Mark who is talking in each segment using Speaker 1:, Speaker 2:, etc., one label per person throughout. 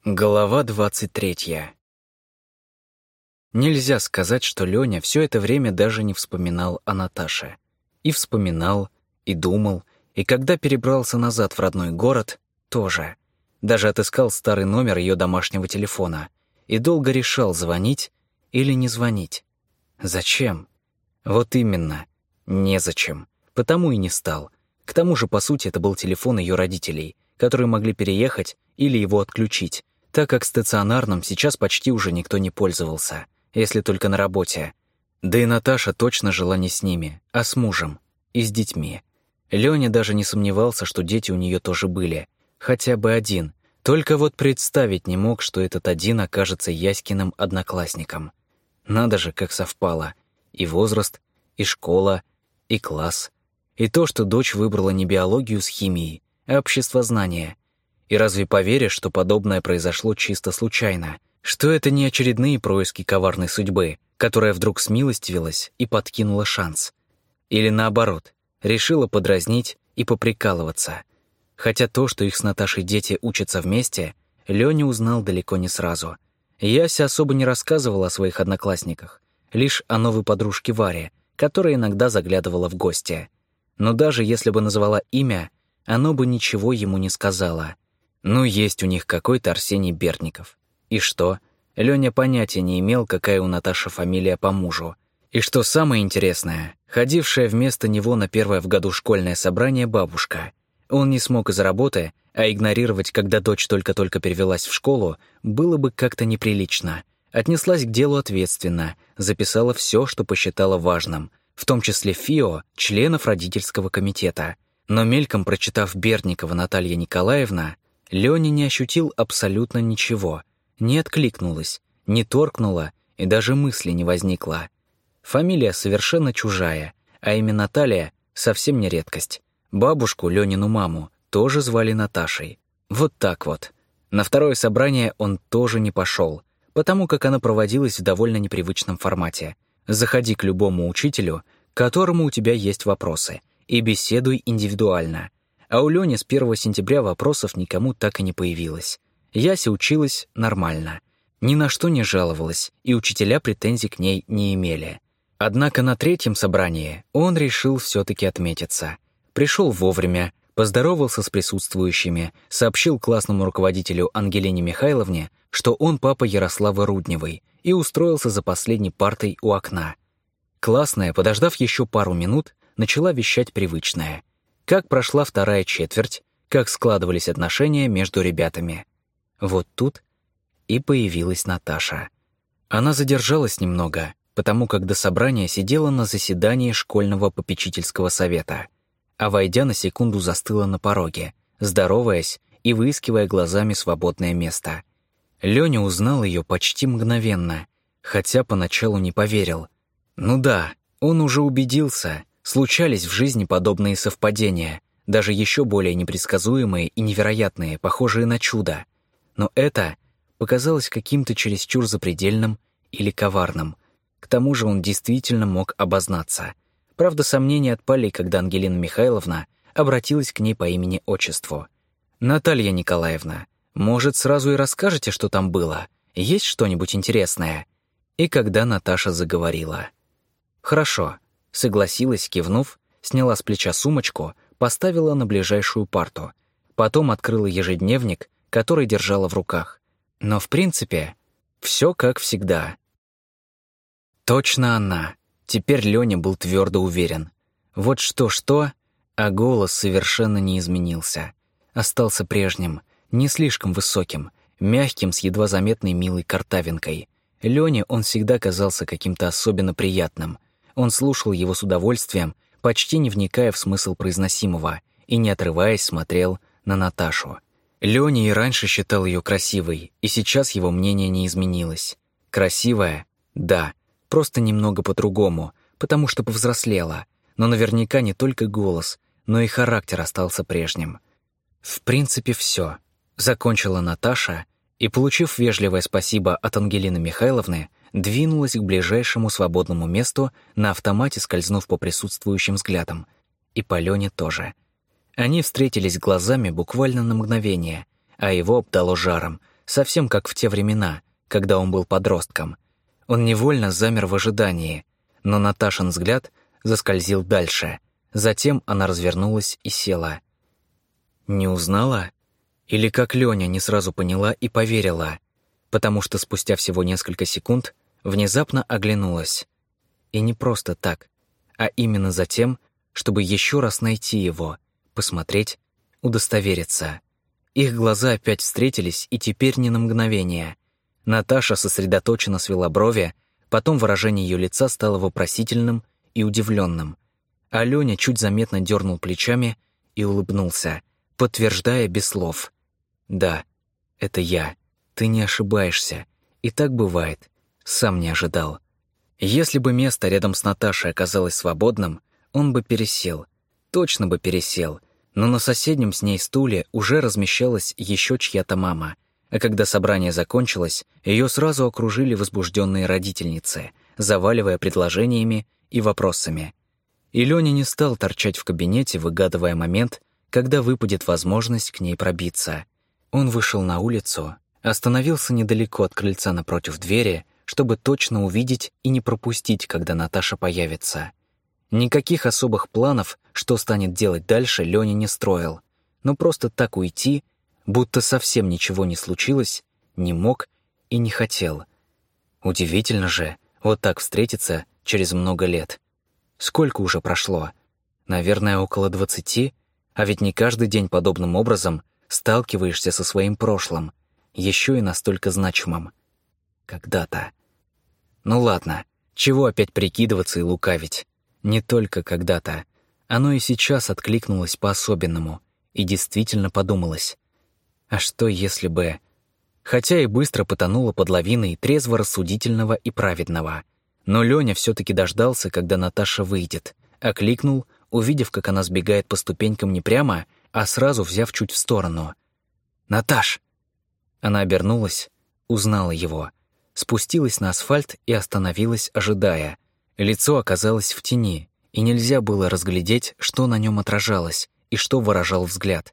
Speaker 1: Глава 23. Нельзя сказать, что Лёня все это время даже не вспоминал о Наташе. И вспоминал, и думал, и когда перебрался назад в родной город, тоже. Даже отыскал старый номер ее домашнего телефона и долго решал, звонить или не звонить. Зачем? Вот именно, незачем. Потому и не стал. К тому же, по сути, это был телефон ее родителей, которые могли переехать или его отключить, так как стационарным сейчас почти уже никто не пользовался, если только на работе. Да и Наташа точно жила не с ними, а с мужем и с детьми. Лёня даже не сомневался, что дети у нее тоже были, хотя бы один, только вот представить не мог, что этот один окажется Яськиным одноклассником. Надо же, как совпало. И возраст, и школа, и класс, и то, что дочь выбрала не биологию с химией, а обществознание. И разве поверишь, что подобное произошло чисто случайно? Что это не очередные происки коварной судьбы, которая вдруг смилостивилась и подкинула шанс? Или наоборот, решила подразнить и поприкалываться? Хотя то, что их с Наташей дети учатся вместе, Лёня узнал далеко не сразу. Яся особо не рассказывала о своих одноклассниках, лишь о новой подружке Варе, которая иногда заглядывала в гости. Но даже если бы назвала имя, оно бы ничего ему не сказала. Ну, есть у них какой-то Арсений Бердников. И что? Лёня понятия не имел, какая у Наташи фамилия по мужу. И что самое интересное, ходившая вместо него на первое в году школьное собрание бабушка. Он не смог из-за работы, а игнорировать, когда дочь только-только перевелась в школу, было бы как-то неприлично. Отнеслась к делу ответственно, записала все, что посчитала важным, в том числе ФИО, членов родительского комитета. Но мельком прочитав Бердникова Наталья Николаевна, Лёня не ощутил абсолютно ничего, не откликнулась, не торкнула и даже мысли не возникло. Фамилия совершенно чужая, а имя Наталья совсем не редкость. Бабушку, Лёнину маму, тоже звали Наташей. Вот так вот. На второе собрание он тоже не пошел, потому как оно проводилось в довольно непривычном формате. Заходи к любому учителю, к которому у тебя есть вопросы, и беседуй индивидуально. А у Лёни с 1 сентября вопросов никому так и не появилось. Яся училась нормально, ни на что не жаловалась, и учителя претензий к ней не имели. Однако на третьем собрании он решил все-таки отметиться. Пришел вовремя, поздоровался с присутствующими, сообщил классному руководителю Ангелине Михайловне, что он папа Ярославы Рудневой, и устроился за последней партой у окна. Классная, подождав еще пару минут, начала вещать привычное. Как прошла вторая четверть, как складывались отношения между ребятами. Вот тут и появилась Наташа. Она задержалась немного, потому как до собрания сидела на заседании школьного попечительского совета, а войдя на секунду застыла на пороге, здороваясь и выискивая глазами свободное место. Лёня узнал ее почти мгновенно, хотя поначалу не поверил. Ну да, он уже убедился, случались в жизни подобные совпадения, даже еще более непредсказуемые и невероятные, похожие на чудо. Но это показалось каким-то чересчур запредельным или коварным. К тому же он действительно мог обознаться. Правда, сомнения отпали, когда Ангелина Михайловна обратилась к ней по имени-отчеству. «Наталья Николаевна, может, сразу и расскажете, что там было? Есть что-нибудь интересное?» И когда Наташа заговорила. «Хорошо», — согласилась, кивнув, сняла с плеча сумочку, поставила на ближайшую парту. Потом открыла ежедневник, который держала в руках. Но, в принципе, все как всегда. Точно она. Теперь Лёня был твердо уверен. Вот что-что, а голос совершенно не изменился. Остался прежним, не слишком высоким, мягким, с едва заметной милой картавинкой. Лёне он всегда казался каким-то особенно приятным. Он слушал его с удовольствием, почти не вникая в смысл произносимого, и, не отрываясь, смотрел на Наташу. Лёня и раньше считал ее красивой, и сейчас его мнение не изменилось. Красивая? Да, просто немного по-другому, потому что повзрослела, но наверняка не только голос, но и характер остался прежним. В принципе, все. Закончила Наташа и, получив вежливое спасибо от Ангелины Михайловны, двинулась к ближайшему свободному месту, на автомате скользнув по присутствующим взглядам. И по Лёне тоже. Они встретились глазами буквально на мгновение, а его обдало жаром, совсем как в те времена, когда он был подростком. Он невольно замер в ожидании, но Наташин взгляд заскользил дальше. Затем она развернулась и села. Не узнала? Или как Лёня не сразу поняла и поверила, потому что спустя всего несколько секунд внезапно оглянулась. И не просто так, а именно за тем, чтобы еще раз найти его, посмотреть, удостовериться. Их глаза опять встретились, и теперь не на мгновение. Наташа сосредоточенно свела брови, потом выражение ее лица стало вопросительным и удивленным. А Лёня чуть заметно дернул плечами и улыбнулся, подтверждая без слов. «Да, это я. Ты не ошибаешься. И так бывает. Сам не ожидал». Если бы место рядом с Наташей оказалось свободным, он бы пересел. Точно бы пересел. Но на соседнем с ней стуле уже размещалась еще чья-то мама. А когда собрание закончилось, ее сразу окружили возбужденные родительницы, заваливая предложениями и вопросами. И Лёня не стал торчать в кабинете, выгадывая момент, когда выпадет возможность к ней пробиться. Он вышел на улицу, остановился недалеко от крыльца напротив двери, чтобы точно увидеть и не пропустить, когда Наташа появится. Никаких особых планов, что станет делать дальше, Лёня не строил, но просто так уйти, будто совсем ничего не случилось, не мог и не хотел. Удивительно же, вот так встретиться через много лет. Сколько уже прошло? Наверное, около 20, а ведь не каждый день подобным образом сталкиваешься со своим прошлым, еще и настолько значимым. Когда-то. Ну ладно, чего опять прикидываться и лукавить? Не только когда-то. Оно и сейчас откликнулось по-особенному, и действительно подумалось. А что если бы... Хотя и быстро потонуло под лавиной трезво-рассудительного и праведного. Но Лёня все-таки дождался, когда Наташа выйдет, окликнул, увидев, как она сбегает по ступенькам не прямо, а сразу взяв чуть в сторону. «Наташ!» Она обернулась, узнала его, спустилась на асфальт и остановилась, ожидая. Лицо оказалось в тени, и нельзя было разглядеть, что на нем отражалось и что выражал взгляд.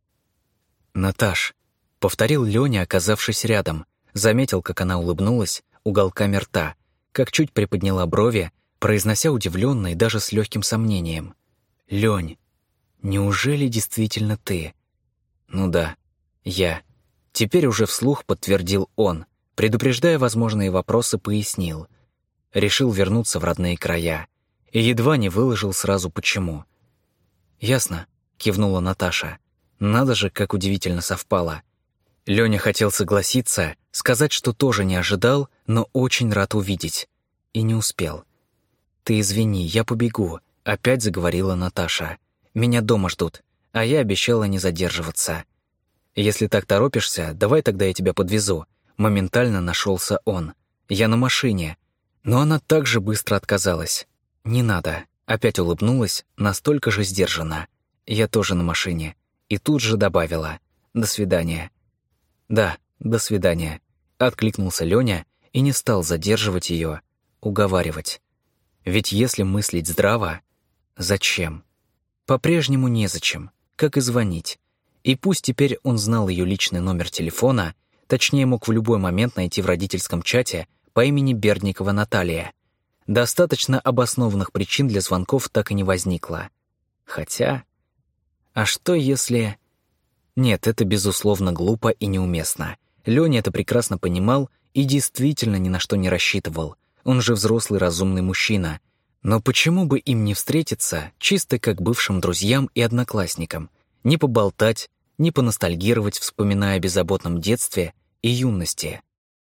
Speaker 1: «Наташ», — повторил Лёня, оказавшись рядом, заметил, как она улыбнулась уголками рта, как чуть приподняла брови, произнося удивленно и даже с легким сомнением. «Лёнь, неужели действительно ты?» «Ну да, я». Теперь уже вслух подтвердил он, предупреждая возможные вопросы, пояснил. Решил вернуться в родные края. И едва не выложил сразу почему. «Ясно», — кивнула Наташа. «Надо же, как удивительно совпало». Лёня хотел согласиться, сказать, что тоже не ожидал, но очень рад увидеть. И не успел. «Ты извини, я побегу», — опять заговорила Наташа. «Меня дома ждут, а я обещала не задерживаться». «Если так торопишься, давай тогда я тебя подвезу». Моментально нашелся он. «Я на машине». Но она также быстро отказалась. «Не надо». Опять улыбнулась, настолько же сдержанно. «Я тоже на машине». И тут же добавила. «До свидания». «Да, до свидания», — откликнулся Лёня и не стал задерживать ее, уговаривать. Ведь если мыслить здраво, зачем? По-прежнему незачем, как и звонить. И пусть теперь он знал ее личный номер телефона, точнее мог в любой момент найти в родительском чате по имени Бердникова Наталья. Достаточно обоснованных причин для звонков так и не возникло. Хотя... А что если... Нет, это безусловно глупо и неуместно. Лёня это прекрасно понимал и действительно ни на что не рассчитывал. Он же взрослый разумный мужчина. Но почему бы им не встретиться чисто как бывшим друзьям и одноклассникам? Не поболтать, не поностальгировать, вспоминая о беззаботном детстве и юности.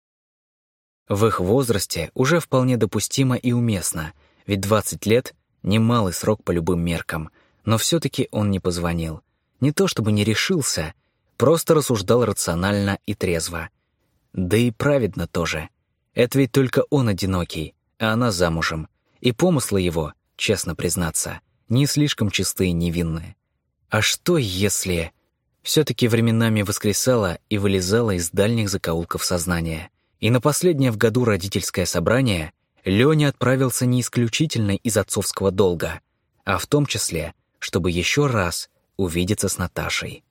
Speaker 1: В их возрасте уже вполне допустимо и уместно, ведь 20 лет — немалый срок по любым меркам, но все-таки он не позвонил. Не то чтобы не решился, просто рассуждал рационально и трезво. Да и праведно тоже. Это ведь только он одинокий, а она замужем, и помыслы его, честно признаться, не слишком чистые и невинные. А что если... Все-таки временами воскресала и вылезала из дальних закоулков сознания. И на последнее в году родительское собрание Лёня отправился не исключительно из отцовского долга, а в том числе, чтобы еще раз увидеться с Наташей.